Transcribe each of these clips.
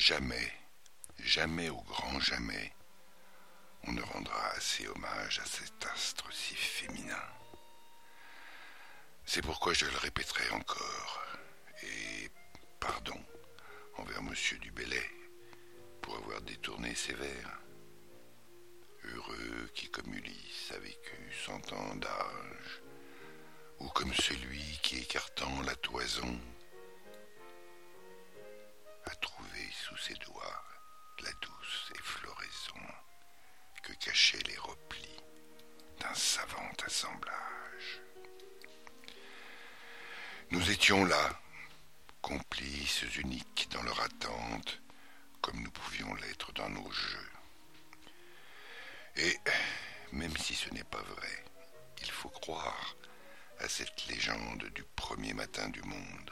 Jamais, jamais au grand jamais, on ne rendra assez hommage à cet astre si féminin. C'est pourquoi je le répéterai encore, et pardon envers monsieur du Bellay pour avoir détourné ses vers. Heureux qui comme Ulysse a vécu 100 ans d'âge, ou comme celui qui, écartant la toison, a trouvé sous ses doigts la douce effloraison que cachaient les replis d'un savant assemblage. Nous étions là, complices uniques dans leur attente, comme nous pouvions l'être dans nos jeux. Et, même si ce n'est pas vrai, il faut croire à cette légende du premier matin du monde.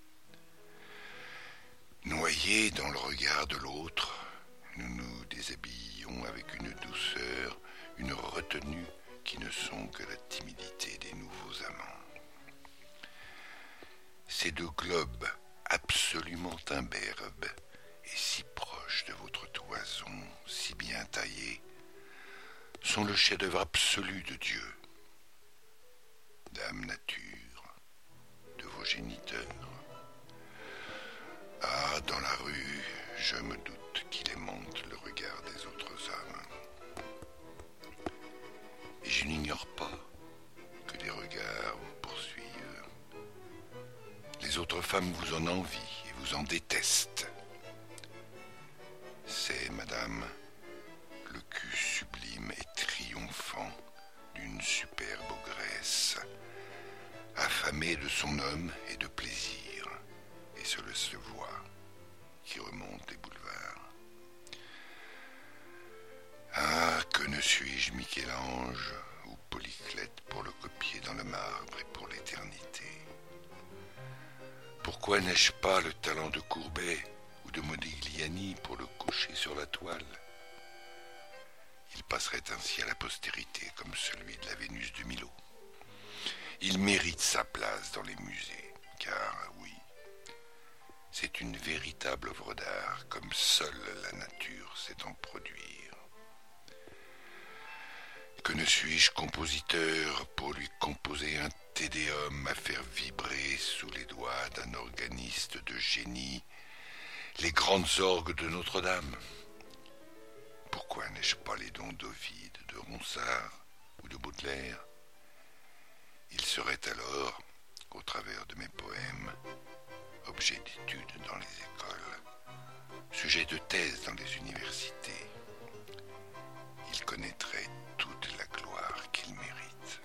Noyés dans le regard de l'autre, nous nous déshabillions avec une douceur, une retenue qui ne sont que la timidité des nouveaux amants. Ces deux globes absolument imberbes et si proches de votre toison, si bien taillés, sont le chef-d'œuvre absolu de Dieu. Dame Nature, de vos géniteurs. Ah, dans la rue, je me doute qu'il aimante le regard des autres hommes. Et je n'ignore pas que des regards vous poursuivent. Les autres femmes vous en envient et vous en détestent. C'est, madame, le cul sublime et triomphant d'une superbe ogresse, affamée de son homme et de plaisir, et cela se voit, qui remonte les boulevards. Ah, que ne suis-je Michel-Ange ou Polyclète pour le copier dans le marbre et pour l'éternité? Pourquoi n'ai-je pas le talent de Courbet ou de Modigliani pour le coucher sur la toile? Il passerait ainsi à la postérité comme celui de la Vénus de Milo. Il mérite sa place dans les musées, car, oui, c'est une véritable œuvre d'art, comme seule la nature sait en produire. Que ne suis-je compositeur pour lui composer un tédéum à faire vibrer sous les doigts d'un organiste de génie les grandes orgues de Notre-Dame? Pourquoi n'ai-je pas les dons d'Ovide, de Ronsard ou de Baudelaire? Il serait alors, au travers de mes poèmes, objet d'étude dans les écoles, sujet de thèse dans les universités. Il connaîtrait toute la gloire qu'il mérite.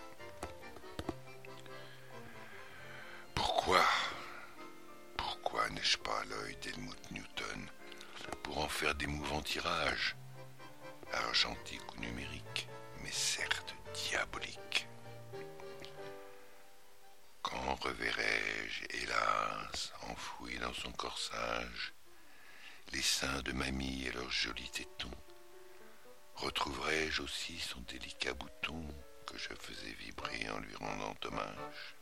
Pourquoi n'ai-je pas l'œil d'Helmut Newton pour en faire d'émouvants tirages, argentiques ou numériques, mais certes diaboliques? Quand reverrai-je, hélas, enfoui dans son corsage, les seins de mamie et leurs jolis tétons? Retrouverai-je aussi son délicat bouton que je faisais vibrer en lui rendant hommage?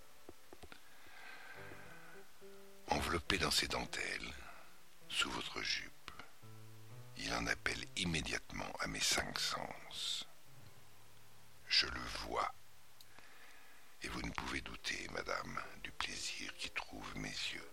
Enveloppé dans ses dentelles, sous votre jupe, il en appelle immédiatement à mes 5 sens. Je le vois, et vous ne pouvez douter, madame, du plaisir qu'y trouvent mes yeux.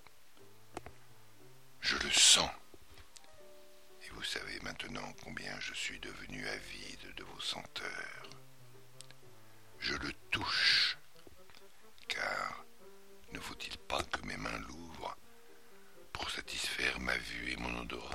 Je le sens, et vous savez maintenant combien je suis devenu avide de vos senteurs. Je le touche, car ne faut-il pas que mes mains l'ouvrent pour satisfaire ma vue et mon odorat?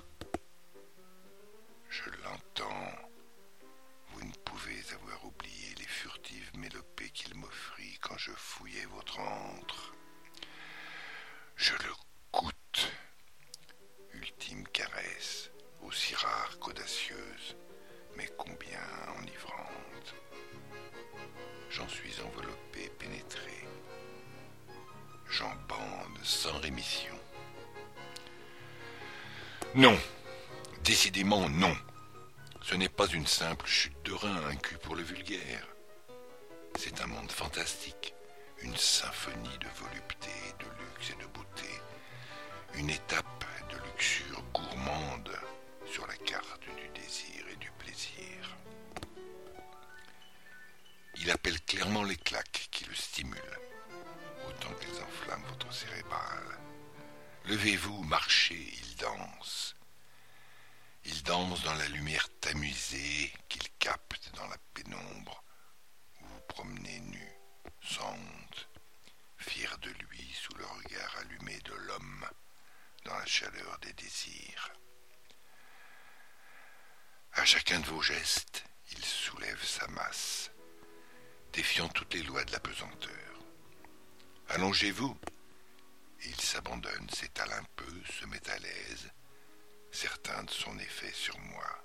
Je l'entends. Vous ne pouvez avoir oublié les furtives mélopées qu'il m'offrit quand je fouillais votre antre. Je le goûte. Ultime caresse, aussi rare qu'audacieuse, mais combien enivrante. J'en suis enveloppé, pénétré. J'en bande sans rémission. Non, décidément non. Ce n'est pas une simple chute de rein, un cul pour le vulgaire. C'est un monde fantastique, une symphonie de volupté, de luxe et de beauté, une étape de luxure gourmande appelle clairement les claques qui le stimulent, autant qu'elles enflamment votre cérébral. Levez-vous, marchez, il danse. Il danse dans la lumière tamisée qu'il capte dans la pénombre, où vous promenez nu, sans honte, fier de lui sous le regard allumé de l'homme, dans la chaleur des désirs. À chacun de vos gestes, il soulève sa masse, défiant toutes les lois de la pesanteur. Allongez-vous. Et il s'abandonne, s'étale un peu, se met à l'aise, certain de son effet sur moi.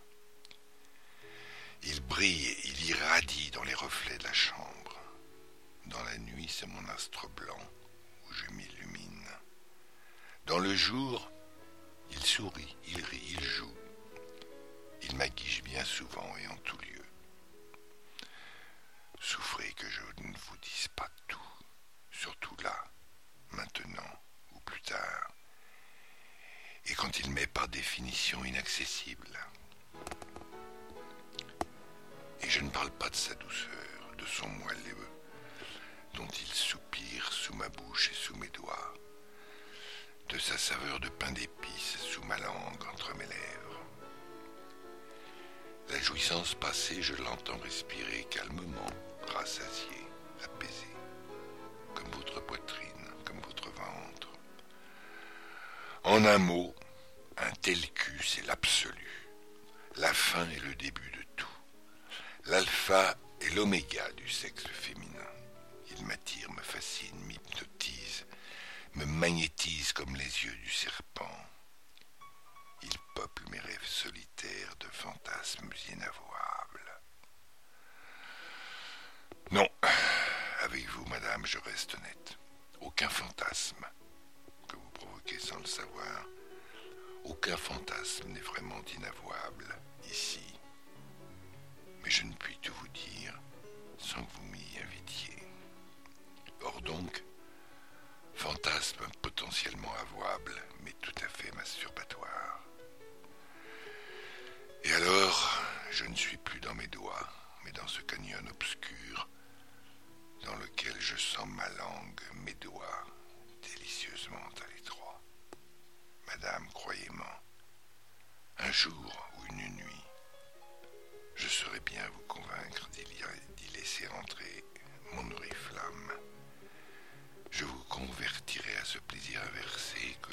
Il brille, il irradie dans les reflets de la chambre. Dans la nuit, c'est mon astre blanc où je m'illumine. Dans le jour, il sourit, il rit, il joue. Il m'aguiche bien souvent et en tout lieu. Souffrez que je ne vous dise pas tout, surtout là, maintenant ou plus tard, et quand il m'est par définition inaccessible. Et je ne parle pas de sa douceur, de son moelleux, dont il soupire sous ma bouche et sous mes doigts, de sa saveur de pain d'épices sous ma langue entre mes lèvres. La jouissance passée, je l'entends respirer calmement, rassasié, apaisé, comme votre poitrine, comme votre ventre. En un mot, un tel cul, c'est l'absolu. La fin est le début de tout. L'alpha est l'oméga du sexe féminin. Il m'attire, me fascine, m'hypnotise, me magnétise comme les yeux du serpent. Il peuple mes rêves solitaires de fantasmes inavouables. Non, avec vous, madame, je reste honnête. Aucun fantasme que vous provoquez sans le savoir, aucun fantasme n'est vraiment inavouable ici. Mais je ne puis tout vous dire sans que vous m'y invitiez. Or donc, fantasme potentiellement avouable, mais tout à fait masturbatoire. Et alors, je ne suis plus dans mes doigts, mais dans ce canyon obscur, dans lequel je sens ma langue, mes doigts, délicieusement à l'étroit. Madame, croyez-moi, un jour ou une nuit, je saurai bien vous convaincre d'y laisser entrer mon oriflamme. Je vous convertirai à ce plaisir inversé